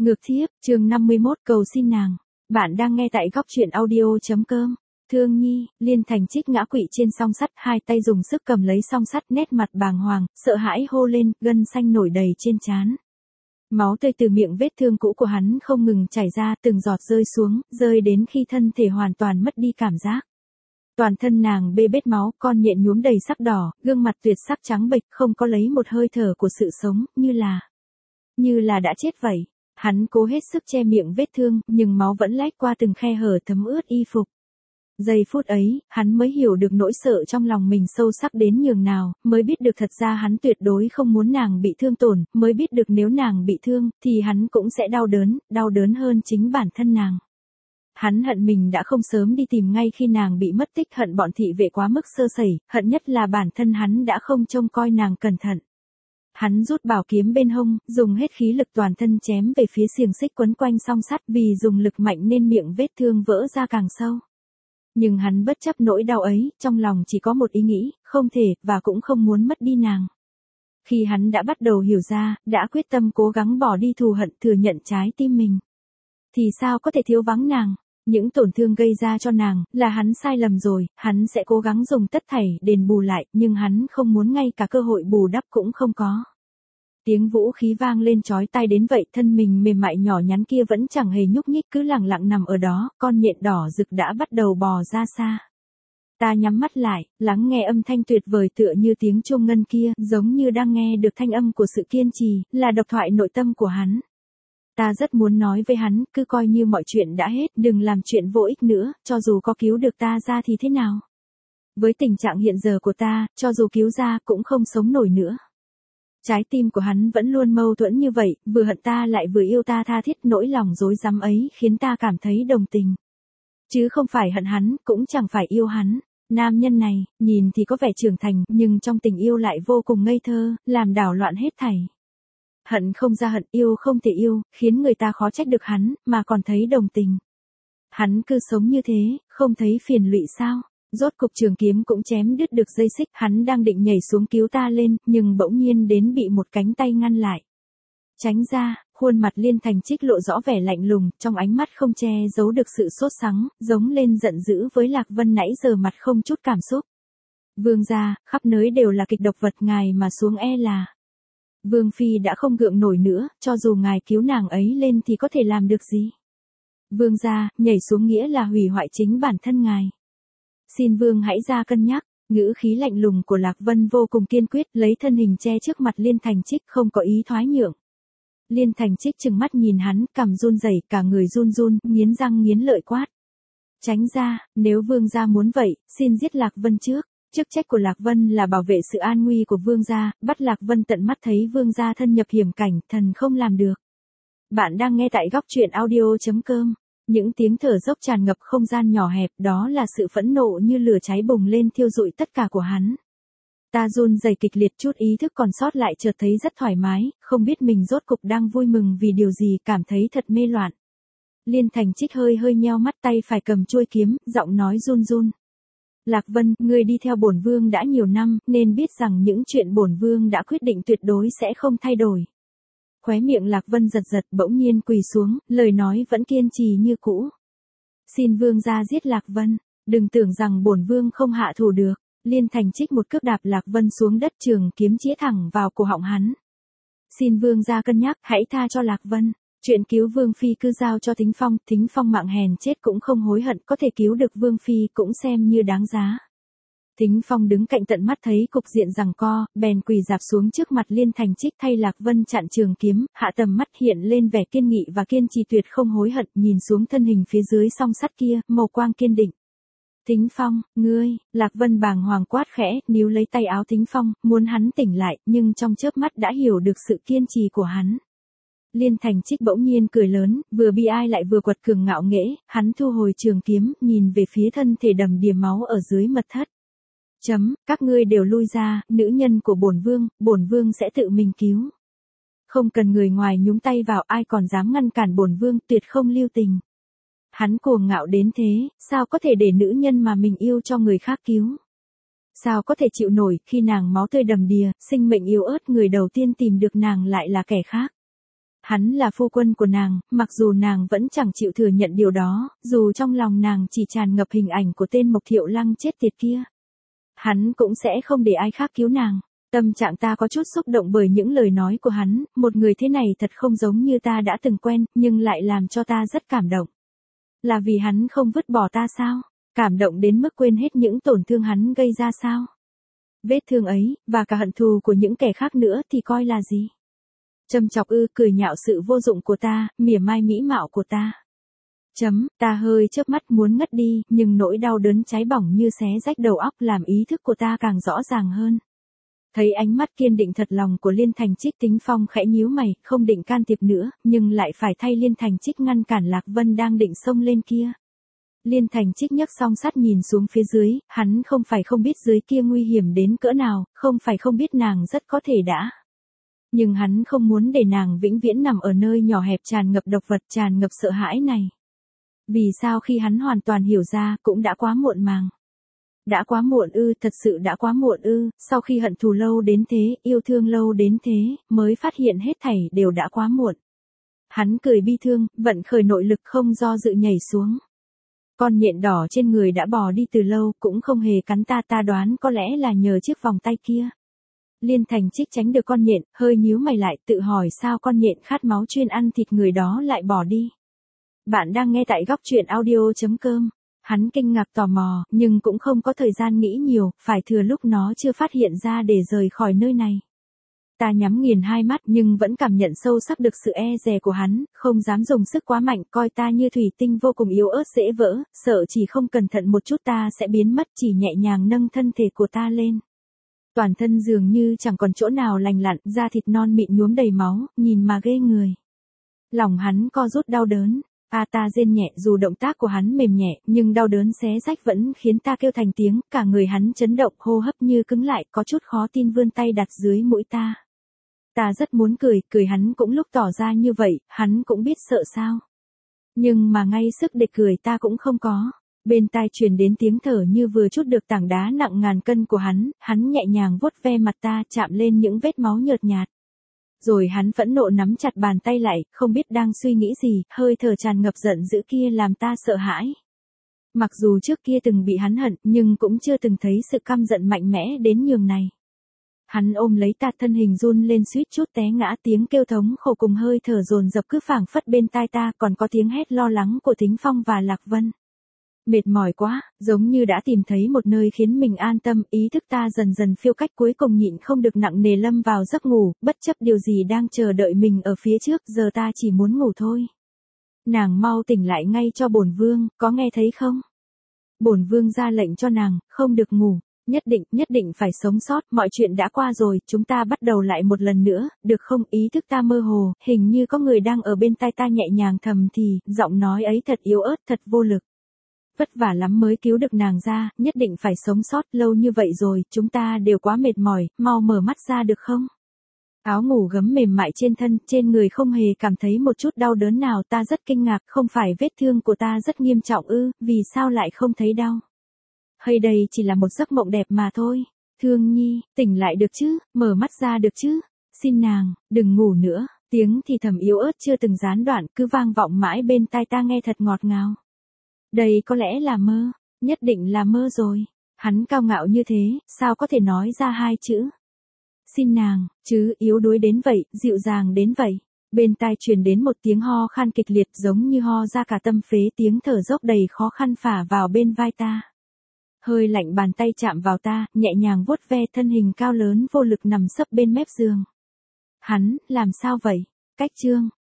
Ngược thiếp, chương 51 cầu xin nàng. Bạn đang nghe tại góc truyện audio.com. Thương Nhi, Liên Thành Trích ngã quỵ trên song sắt, hai tay dùng sức cầm lấy song sắt, nét mặt bàng hoàng, sợ hãi hô lên, gân xanh nổi đầy trên trán. Máu tươi từ miệng vết thương cũ của hắn không ngừng chảy ra, từng giọt rơi xuống, rơi đến khi thân thể hoàn toàn mất đi cảm giác. Toàn thân nàng bê bết máu, con nhện nhuốm đầy sắc đỏ, gương mặt tuyệt sắc trắng bệch, không có lấy một hơi thở của sự sống, như là đã chết vậy. Hắn cố hết sức che miệng vết thương, nhưng máu vẫn lách qua từng khe hở thấm ướt y phục. Giây phút ấy, hắn mới hiểu được nỗi sợ trong lòng mình sâu sắc đến nhường nào, mới biết được thật ra hắn tuyệt đối không muốn nàng bị thương tổn, mới biết được nếu nàng bị thương, thì hắn cũng sẽ đau đớn hơn chính bản thân nàng. Hắn hận mình đã không sớm đi tìm ngay khi nàng bị mất tích, hận bọn thị vệ quá mức sơ sẩy, hận nhất là bản thân hắn đã không trông coi nàng cẩn thận. Hắn rút bảo kiếm bên hông, dùng hết khí lực toàn thân chém về phía xiềng xích quấn quanh song sắt, vì dùng lực mạnh nên miệng vết thương vỡ ra càng sâu. Nhưng hắn bất chấp nỗi đau ấy, trong lòng chỉ có một ý nghĩ, không thể, và cũng không muốn mất đi nàng. Khi hắn đã bắt đầu hiểu ra, đã quyết tâm cố gắng bỏ đi thù hận, thừa nhận trái tim mình, thì sao có thể thiếu vắng nàng. Những tổn thương gây ra cho nàng, là hắn sai lầm rồi, hắn sẽ cố gắng dùng tất thảy đền bù lại, nhưng hắn không muốn ngay cả cơ hội bù đắp cũng không có. Tiếng vũ khí vang lên chói tai đến vậy, thân mình mềm mại nhỏ nhắn kia vẫn chẳng hề nhúc nhích, cứ lẳng lặng nằm ở đó, con nhện đỏ rực đã bắt đầu bò ra xa. Ta nhắm mắt lại, lắng nghe âm thanh tuyệt vời tựa như tiếng chuông ngân kia, giống như đang nghe được thanh âm của sự kiên trì, là độc thoại nội tâm của hắn. Ta rất muốn nói với hắn, cứ coi như mọi chuyện đã hết, đừng làm chuyện vô ích nữa, cho dù có cứu được ta ra thì thế nào. Với tình trạng hiện giờ của ta, cho dù cứu ra cũng không sống nổi nữa. Trái tim của hắn vẫn luôn mâu thuẫn như vậy, vừa hận ta lại vừa yêu ta tha thiết, nỗi lòng rối rắm ấy khiến ta cảm thấy đồng tình. Chứ không phải hận hắn, cũng chẳng phải yêu hắn. Nam nhân này, nhìn thì có vẻ trưởng thành, nhưng trong tình yêu lại vô cùng ngây thơ, làm đảo loạn hết thảy. Hận không ra hận, yêu không thể yêu, khiến người ta khó trách được hắn, mà còn thấy đồng tình. Hắn cứ sống như thế, không thấy phiền lụy sao? Rốt cục trường kiếm cũng chém đứt được dây xích, hắn đang định nhảy xuống cứu ta lên, nhưng bỗng nhiên đến bị một cánh tay ngăn lại. Tránh ra, khuôn mặt Liên Thành Trích lộ rõ vẻ lạnh lùng, trong ánh mắt không che giấu được sự sốt sắng, giống lên giận dữ với Lạc Vân nãy giờ mặt không chút cảm xúc. Vương gia, khắp nơi đều là kịch độc vật, ngài mà xuống e là. Vương phi đã không gượng nổi nữa, cho dù ngài cứu nàng ấy lên thì có thể làm được gì? Vương gia, nhảy xuống nghĩa là hủy hoại chính bản thân ngài. Xin vương hãy ra cân nhắc. Ngữ khí lạnh lùng của Lạc Vân vô cùng kiên quyết, lấy thân hình che trước mặt Liên Thành Trích, không có ý thoái nhượng. Liên Thành Trích trừng mắt nhìn hắn, cằm run rẩy, cả người run run, nghiến răng nghiến lợi quát. Tránh ra, nếu vương gia muốn vậy, xin giết Lạc Vân trước. Chức trách của Lạc Vân là bảo vệ sự an nguy của vương gia, bắt Lạc Vân tận mắt thấy vương gia thân nhập hiểm cảnh, thần không làm được. Bạn đang nghe tại góc truyện audio.com. Những tiếng thở dốc tràn ngập không gian nhỏ hẹp, đó là sự phẫn nộ như lửa cháy bùng lên thiêu rụi tất cả của hắn. Ta run rẩy kịch liệt, chút ý thức còn sót lại chợt thấy rất thoải mái, không biết mình rốt cục đang vui mừng vì điều gì, cảm thấy thật mê loạn. Liên Thành Trích hơi nheo mắt, tay phải cầm chuôi kiếm, giọng nói run run. Lạc Vân, ngươi đi theo bổn vương đã nhiều năm, nên biết rằng những chuyện bổn vương đã quyết định tuyệt đối sẽ không thay đổi. Khóe miệng Lạc Vân giật giật, bỗng nhiên quỳ xuống, lời nói vẫn kiên trì như cũ. Xin vương gia giết Lạc Vân, đừng tưởng rằng bổn vương không hạ thủ được. Liên Thành Trích một cước đạp Lạc Vân xuống đất, trường kiếm chĩa thẳng vào cổ họng hắn. Xin vương gia cân nhắc, hãy tha cho Lạc Vân. Chuyện cứu vương phi cứ giao cho Thính Phong mạng hèn chết cũng không hối hận, có thể cứu được vương phi cũng xem như đáng giá. Thính Phong đứng cạnh tận mắt thấy cục diện giằng co, bèn quỳ rạp xuống trước mặt Liên Thành Trích thay Lạc Vân chặn trường kiếm, hạ tầm mắt hiện lên vẻ kiên nghị và kiên trì tuyệt không hối hận, nhìn xuống thân hình phía dưới song sắt kia, màu quang kiên định. Thính Phong, ngươi, Lạc Vân bàng hoàng quát khẽ, níu lấy tay áo Thính Phong, muốn hắn tỉnh lại, nhưng trong chớp mắt đã hiểu được sự kiên trì của hắn. Liên Thành Trích bỗng nhiên cười lớn, vừa bi ai lại vừa quật cường ngạo nghễ, hắn thu hồi trường kiếm, nhìn về phía thân thể đầm đìa máu ở dưới mật thất. Các ngươi đều lui ra, nữ nhân của bổn vương sẽ tự mình cứu. Không cần người ngoài nhúng tay vào, ai còn dám ngăn cản bổn vương, tuyệt không lưu tình. Hắn cuồng ngạo đến thế, sao có thể để nữ nhân mà mình yêu cho người khác cứu? Sao có thể chịu nổi khi nàng máu tươi đầm đìa, sinh mệnh yếu ớt, người đầu tiên tìm được nàng lại là kẻ khác? Hắn là phu quân của nàng, mặc dù nàng vẫn chẳng chịu thừa nhận điều đó, dù trong lòng nàng chỉ tràn ngập hình ảnh của tên Mộc Thiệu Lăng chết tiệt kia. Hắn cũng sẽ không để ai khác cứu nàng. Tâm trạng ta có chút xúc động bởi những lời nói của hắn, một người thế này thật không giống như ta đã từng quen, nhưng lại làm cho ta rất cảm động. Là vì hắn không vứt bỏ ta sao? Cảm động đến mức quên hết những tổn thương hắn gây ra sao? Vết thương ấy, và cả hận thù của những kẻ khác nữa thì coi là gì? Châm chọc cười nhạo sự vô dụng của ta, mỉa mai mỹ mạo của ta. Ta hơi chớp mắt muốn ngất đi, nhưng nỗi đau đớn cháy bỏng như xé rách đầu óc làm ý thức của ta càng rõ ràng hơn. Thấy ánh mắt kiên định thật lòng của Liên Thành Trích, Tính Phong khẽ nhíu mày, không định can thiệp nữa, nhưng lại phải thay Liên Thành Trích ngăn cản Lạc Vân đang định xông lên kia. Liên Thành Trích nhấc song sắt nhìn xuống phía dưới, hắn không phải không biết dưới kia nguy hiểm đến cỡ nào, không phải không biết nàng rất có thể đã. Nhưng hắn không muốn để nàng vĩnh viễn nằm ở nơi nhỏ hẹp tràn ngập độc vật, tràn ngập sợ hãi này. Vì sao khi hắn hoàn toàn hiểu ra, cũng đã quá muộn màng. Đã quá muộn thật sự đã quá muộn sau khi hận thù lâu đến thế, yêu thương lâu đến thế, mới phát hiện hết thảy đều đã quá muộn. Hắn cười bi thương, vận khởi nội lực không do dự nhảy xuống. Con nhện đỏ trên người đã bò đi từ lâu, cũng không hề cắn ta, ta đoán có lẽ là nhờ chiếc vòng tay kia. Liên Thành Trích tránh được con nhện, hơi nhíu mày lại, tự hỏi sao con nhện khát máu chuyên ăn thịt người đó lại bỏ đi. Bạn đang nghe tại góc truyện audio.com. Hắn kinh ngạc tò mò, nhưng cũng không có thời gian nghĩ nhiều, phải thừa lúc nó chưa phát hiện ra để rời khỏi nơi này. Ta nhắm nghiền hai mắt nhưng vẫn cảm nhận sâu sắc được sự e dè của hắn, không dám dùng sức quá mạnh, coi ta như thủy tinh vô cùng yếu ớt dễ vỡ, sợ chỉ không cẩn thận một chút ta sẽ biến mất, chỉ nhẹ nhàng nâng thân thể của ta lên. Toàn thân dường như chẳng còn chỗ nào lành lặn, da thịt non mịn nhuốm đầy máu, nhìn mà ghê người. Lòng hắn co rút đau đớn. Ta rên nhẹ, dù động tác của hắn mềm nhẹ, nhưng đau đớn xé rách vẫn khiến ta kêu thành tiếng, cả người hắn chấn động, hô hấp như cứng lại, có chút khó tin vươn tay đặt dưới mũi ta. Ta rất muốn cười hắn cũng lúc tỏ ra như vậy, hắn cũng biết sợ sao. Nhưng mà ngay sức để cười ta cũng không có. Bên tai truyền đến tiếng thở như vừa trút được tảng đá nặng ngàn cân của hắn nhẹ nhàng vuốt ve mặt ta, chạm lên những vết máu nhợt nhạt. Rồi hắn phẫn nộ nắm chặt bàn tay lại, không biết đang suy nghĩ gì, hơi thở tràn ngập giận dữ kia làm ta sợ hãi. Mặc dù trước kia từng bị hắn hận, nhưng cũng chưa từng thấy sự căm giận mạnh mẽ đến nhường này. Hắn ôm lấy ta, thân hình run lên suýt chút té ngã, tiếng kêu thống khổ cùng hơi thở dồn dập cứ phảng phất bên tai ta, còn có tiếng hét lo lắng của Tính Phong và Lạc Vân. Mệt mỏi quá, giống như đã tìm thấy một nơi khiến mình an tâm, ý thức ta dần dần phiêu cách, cuối cùng nhịn không được nặng nề lâm vào giấc ngủ, bất chấp điều gì đang chờ đợi mình ở phía trước, giờ ta chỉ muốn ngủ thôi. Nàng mau tỉnh lại ngay cho bổn vương, có nghe thấy không? Bổn vương ra lệnh cho nàng, không được ngủ, nhất định phải sống sót, mọi chuyện đã qua rồi, chúng ta bắt đầu lại một lần nữa, được không? Ý thức ta mơ hồ, hình như có người đang ở bên tai ta nhẹ nhàng thầm thì, giọng nói ấy thật yếu ớt, thật vô lực. Vất vả lắm mới cứu được nàng ra, nhất định phải sống sót, lâu như vậy rồi, chúng ta đều quá mệt mỏi, mau mở mắt ra được không? Áo ngủ gấm mềm mại trên thân, trên người không hề cảm thấy một chút đau đớn nào, ta rất kinh ngạc, không phải vết thương của ta rất nghiêm trọng vì sao lại không thấy đau? Hay đây chỉ là một giấc mộng đẹp mà thôi. Thương Nhi, tỉnh lại được chứ, mở mắt ra được chứ, xin nàng, đừng ngủ nữa, tiếng thì thầm yếu ớt chưa từng gián đoạn, cứ vang vọng mãi bên tai ta nghe thật ngọt ngào. Đây có lẽ là mơ, nhất định là mơ rồi. Hắn cao ngạo như thế, sao có thể nói ra hai chữ? Xin nàng, chứ yếu đuối đến vậy, dịu dàng đến vậy. Bên tai truyền đến một tiếng ho khan kịch liệt giống như ho ra cả tâm phế, tiếng thở dốc đầy khó khăn phả vào bên vai ta. Hơi lạnh bàn tay chạm vào ta, nhẹ nhàng vuốt ve thân hình cao lớn vô lực nằm sấp bên mép giường. Hắn, làm sao vậy? Cách chương.